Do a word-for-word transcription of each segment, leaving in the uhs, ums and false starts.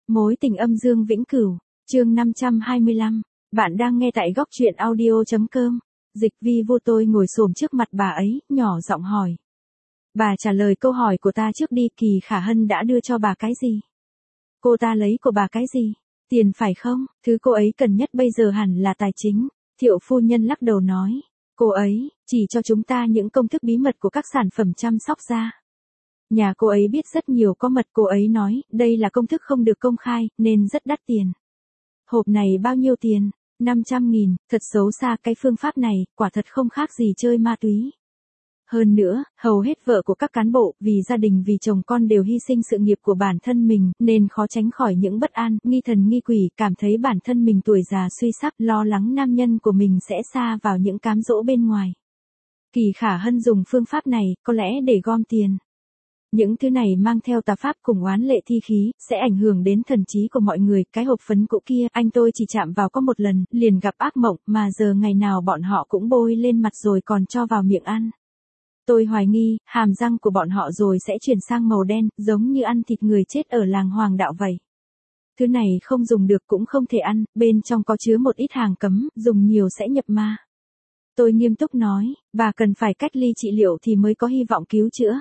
Mối tình âm dương vĩnh cửu, chương năm trăm hai mươi lăm. Bạn đang nghe tại góc truyện audio.com. Dịch vi vô tôi ngồi xổm trước mặt bà ấy, nhỏ giọng hỏi. Bà trả lời câu hỏi của ta trước đi, Kỳ Khả Hân đã đưa cho bà cái gì? Cô ta lấy của bà cái gì? Tiền phải không? Thứ cô ấy cần nhất bây giờ hẳn là tài chính. Thiệu phu nhân lắc đầu nói. Cô ấy, chỉ cho chúng ta những công thức bí mật của các sản phẩm chăm sóc da. Nhà cô ấy biết rất nhiều có mật, cô ấy nói, đây là công thức không được công khai, nên rất đắt tiền. Hộp này bao nhiêu tiền? năm trăm nghìn, thật xấu xa, cái phương pháp này, quả thật không khác gì chơi ma túy. Hơn nữa, hầu hết vợ của các cán bộ, vì gia đình vì chồng con đều hy sinh sự nghiệp của bản thân mình, nên khó tránh khỏi những bất an, nghi thần nghi quỷ, cảm thấy bản thân mình tuổi già suy sắp, lo lắng nam nhân của mình sẽ sa vào những cám dỗ bên ngoài. Kỳ Khả Hân dùng phương pháp này, có lẽ để gom tiền. Những thứ này mang theo tà pháp cùng oán lệ thi khí, sẽ ảnh hưởng đến thần trí của mọi người. Cái hộp phấn cũ kia, anh tôi chỉ chạm vào có một lần, liền gặp ác mộng, mà giờ ngày nào bọn họ cũng bôi lên mặt rồi còn cho vào miệng ăn. Tôi hoài nghi, hàm răng của bọn họ rồi sẽ chuyển sang màu đen, giống như ăn thịt người chết ở làng Hoàng Đạo vậy. Thứ này không dùng được cũng không thể ăn, bên trong có chứa một ít hàng cấm, dùng nhiều sẽ nhập ma. Tôi nghiêm túc nói, bà cần phải cách ly trị liệu thì mới có hy vọng cứu chữa.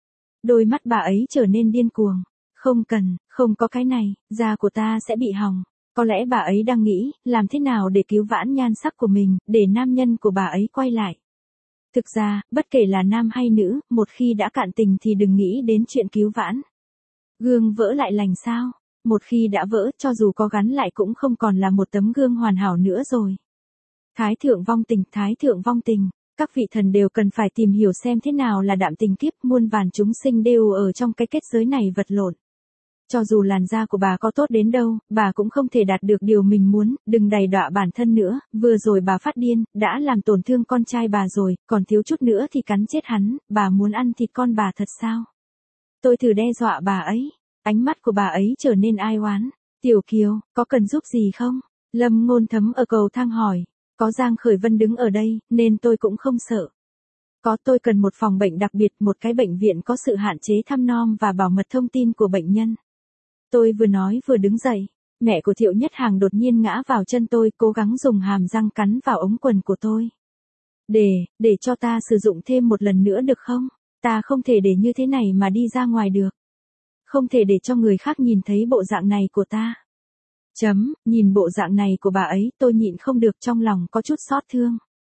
Đôi mắt bà ấy trở nên điên cuồng. Không cần, không có cái này, da của ta sẽ bị hỏng. Có lẽ bà ấy đang nghĩ, làm thế nào để cứu vãn nhan sắc của mình, để nam nhân của bà ấy quay lại. Thực ra, bất kể là nam hay nữ, một khi đã cạn tình thì đừng nghĩ đến chuyện cứu vãn. Gương vỡ lại lành sao? Một khi đã vỡ, cho dù có gắn lại cũng không còn là một tấm gương hoàn hảo nữa rồi. Thái thượng vong tình, thái thượng vong tình. Các vị thần đều cần phải tìm hiểu xem thế nào là đạm tình kiếp, muôn vàn chúng sinh đều ở trong cái kết giới này vật lộn. Cho dù làn da của bà có tốt đến đâu, bà cũng không thể đạt được điều mình muốn, đừng đày đọa bản thân nữa, vừa rồi bà phát điên, đã làm tổn thương con trai bà rồi, còn thiếu chút nữa thì cắn chết hắn, bà muốn ăn thịt con bà thật sao? Tôi thử đe dọa bà ấy, ánh mắt của bà ấy trở nên ai oán. Tiểu Kiều, có cần giúp gì không? Lâm Ngôn Thấm ở cầu thang hỏi. Có Giang Khởi Vân đứng ở đây, nên tôi cũng không sợ. Có, tôi cần một phòng bệnh đặc biệt, một cái bệnh viện có sự hạn chế thăm nom và bảo mật thông tin của bệnh nhân. Tôi vừa nói vừa đứng dậy. Mẹ của Thiệu Nhất Hàng đột nhiên ngã vào chân tôi, cố gắng dùng hàm răng cắn vào ống quần của tôi. Để, để cho ta sử dụng thêm một lần nữa được không? Ta không thể để như thế này mà đi ra ngoài được. Không thể để cho người khác nhìn thấy bộ dạng này của ta. Chấm, nhìn bộ dạng này của bà ấy, tôi nhịn không được, trong lòng có chút xót thương.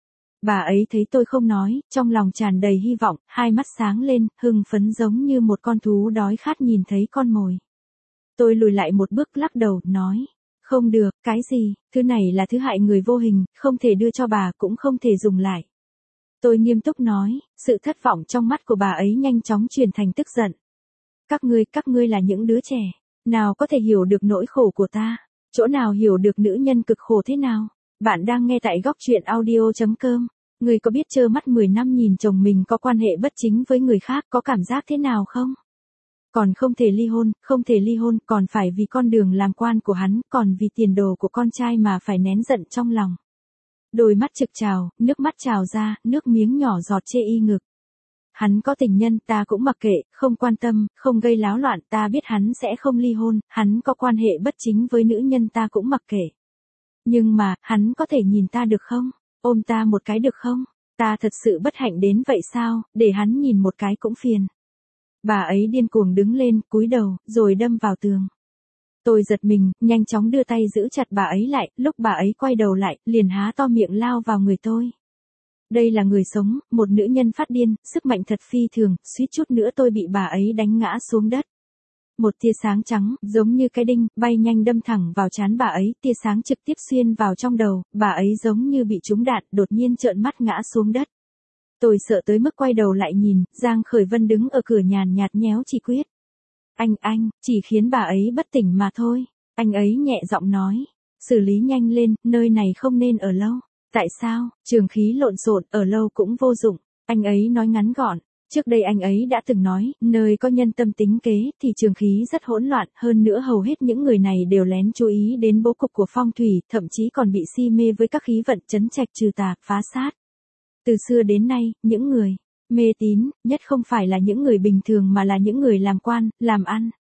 Bà ấy thấy tôi không nói, trong lòng tràn đầy hy vọng, hai mắt sáng lên, hưng phấn giống như một con thú đói khát nhìn thấy con mồi. Tôi lùi lại một bước lắc đầu, nói, không được, cái gì, thứ này là thứ hại người vô hình, không thể đưa cho bà, cũng không thể dùng lại. Tôi nghiêm túc nói, sự thất vọng trong mắt của bà ấy nhanh chóng chuyển thành tức giận. Các ngươi, các ngươi là những đứa trẻ, nào có thể hiểu được nỗi khổ của ta. Chỗ nào hiểu được nữ nhân cực khổ thế nào? Bạn đang nghe tại góc truyện audio.com. Người có biết trơ mắt mười năm nhìn chồng mình có quan hệ bất chính với người khác có cảm giác thế nào không? Còn không thể ly hôn, không thể ly hôn, còn phải vì con đường làm quan của hắn, còn vì tiền đồ của con trai mà phải nén giận trong lòng. Đôi mắt trực trào, nước mắt trào ra, nước miếng nhỏ giọt chê y ngực. Hắn có tình nhân, ta cũng mặc kệ, không quan tâm, không gây láo loạn, ta biết hắn sẽ không ly hôn, hắn có quan hệ bất chính với nữ nhân ta cũng mặc kệ. Nhưng mà, hắn có thể nhìn ta được không? Ôm ta một cái được không? Ta thật sự bất hạnh đến vậy sao, để hắn nhìn một cái cũng phiền. Bà ấy điên cuồng đứng lên, cúi đầu, rồi đâm vào tường. Tôi giật mình, nhanh chóng đưa tay giữ chặt bà ấy lại, lúc bà ấy quay đầu lại, liền há to miệng lao vào người tôi. Đây là người sống, một nữ nhân phát điên, sức mạnh thật phi thường, suýt chút nữa tôi bị bà ấy đánh ngã xuống đất. Một tia sáng trắng, giống như cái đinh, bay nhanh đâm thẳng vào trán bà ấy, tia sáng trực tiếp xuyên vào trong đầu, bà ấy giống như bị trúng đạn, đột nhiên trợn mắt ngã xuống đất. Tôi sợ tới mức quay đầu lại nhìn, Giang Khởi Vân đứng ở cửa nhàn nhạt nhéo chỉ quyết. Anh, anh, chỉ khiến bà ấy bất tỉnh mà thôi. Anh ấy nhẹ giọng nói, xử lý nhanh lên, nơi này không nên ở lâu. Tại sao, trường khí lộn xộn, ở lâu cũng vô dụng, anh ấy nói ngắn gọn. Trước đây anh ấy đã từng nói, nơi có nhân tâm tính kế, thì trường khí rất hỗn loạn, hơn nữa hầu hết những người này đều lén chú ý đến bố cục của phong thủy, thậm chí còn bị si mê với các khí vận trấn trạch trừ tà, phá sát. Từ xưa đến nay, những người mê tín, nhất không phải là những người bình thường mà là những người làm quan, làm ăn.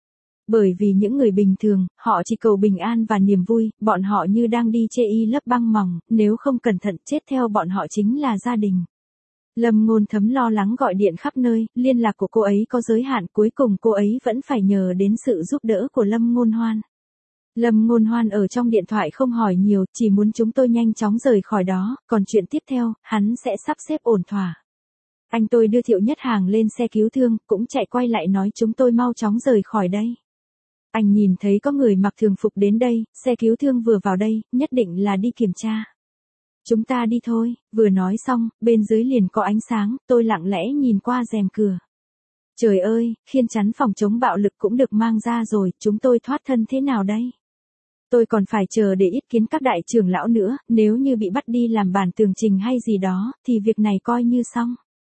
Bởi vì những người bình thường, họ chỉ cầu bình an và niềm vui, bọn họ như đang đi chê y lớp băng mỏng, nếu không cẩn thận chết theo bọn họ chính là gia đình. Lâm Ngôn Thấm lo lắng gọi điện khắp nơi, liên lạc của cô ấy có giới hạn, cuối cùng cô ấy vẫn phải nhờ đến sự giúp đỡ của Lâm Ngôn Hoan. Lâm Ngôn Hoan ở trong điện thoại không hỏi nhiều, chỉ muốn chúng tôi nhanh chóng rời khỏi đó, còn chuyện tiếp theo, hắn sẽ sắp xếp ổn thỏa. Anh tôi đưa Thiệu Nhất Hàng lên xe cứu thương, cũng chạy quay lại nói chúng tôi mau chóng rời khỏi đây. Anh nhìn thấy có người mặc thường phục đến đây, xe cứu thương vừa vào đây, nhất định là đi kiểm tra. Chúng ta đi thôi, vừa nói xong, bên dưới liền có ánh sáng, tôi lặng lẽ nhìn qua rèm cửa. Trời ơi, khiên chắn phòng chống bạo lực cũng được mang ra rồi, chúng tôi thoát thân thế nào đây? Tôi còn phải chờ để ý kiến các đại trưởng lão nữa, nếu như bị bắt đi làm bản tường trình hay gì đó, thì việc này coi như xong.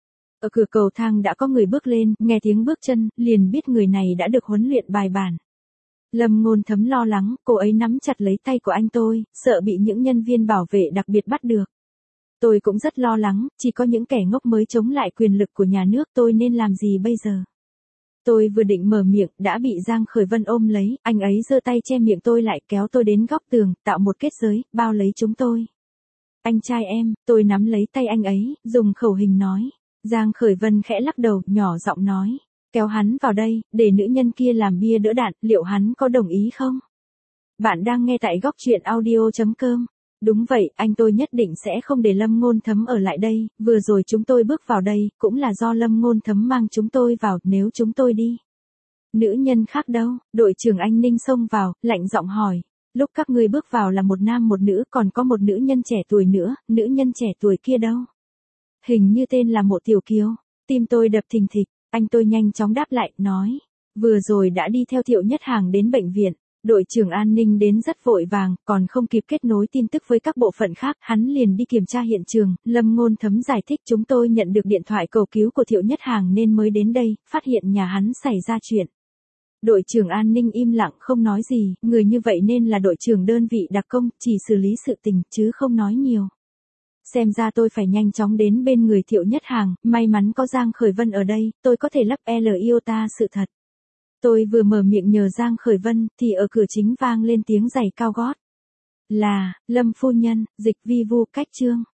Ở cửa cầu thang đã có người bước lên, nghe tiếng bước chân, liền biết người này đã được huấn luyện bài bản. Lâm Ngôn Thấm lo lắng, cô ấy nắm chặt lấy tay của anh tôi, sợ bị những nhân viên bảo vệ đặc biệt bắt được. Tôi cũng rất lo lắng, chỉ có những kẻ ngốc mới chống lại quyền lực của nhà nước, tôi nên làm gì bây giờ? Tôi vừa định mở miệng, đã bị Giang Khởi Vân ôm lấy, anh ấy giơ tay che miệng tôi lại, kéo tôi đến góc tường, tạo một kết giới, bao lấy chúng tôi. Anh trai em, tôi nắm lấy tay anh ấy, dùng khẩu hình nói. Giang Khởi Vân khẽ lắc đầu, nhỏ giọng nói. Kéo hắn vào đây, để nữ nhân kia làm bia đỡ đạn, liệu hắn có đồng ý không? Bạn đang nghe tại góc truyện audio chấm com. Đúng vậy, anh tôi nhất định sẽ không để Lâm Ngôn Thấm ở lại đây, vừa rồi chúng tôi bước vào đây, cũng là do Lâm Ngôn Thấm mang chúng tôi vào, nếu chúng tôi đi. Nữ nhân khác đâu? Đội trưởng Anh Ninh xông vào, lạnh giọng hỏi. Lúc các ngươi bước vào là một nam một nữ, còn có một nữ nhân trẻ tuổi nữa, nữ nhân trẻ tuổi kia đâu? Hình như tên là Mộ Tiểu Kiều. Tim tôi đập thình thịch, anh tôi nhanh chóng đáp lại, nói. Vừa rồi đã đi theo Thiệu Nhất Hàng đến bệnh viện. Đội trưởng an ninh đến rất vội vàng, còn không kịp kết nối tin tức với các bộ phận khác, hắn liền đi kiểm tra hiện trường. Lâm Ngôn Thấm giải thích, chúng tôi nhận được điện thoại cầu cứu của Thiệu Nhất Hàng nên mới đến đây, phát hiện nhà hắn xảy ra chuyện. Đội trưởng an ninh im lặng không nói gì, người như vậy nên là đội trưởng đơn vị đặc công, chỉ xử lý sự tình chứ không nói nhiều. Xem ra tôi phải nhanh chóng đến bên người Thiệu Nhất Hàng, may mắn có Giang Khởi Vân ở đây, tôi có thể lấp L iota sự thật. Tôi vừa mở miệng nhờ Giang Khởi Vân, thì ở cửa chính vang lên tiếng giày cao gót. Là, Lâm phu nhân, Dịch Vi Vu cách chương.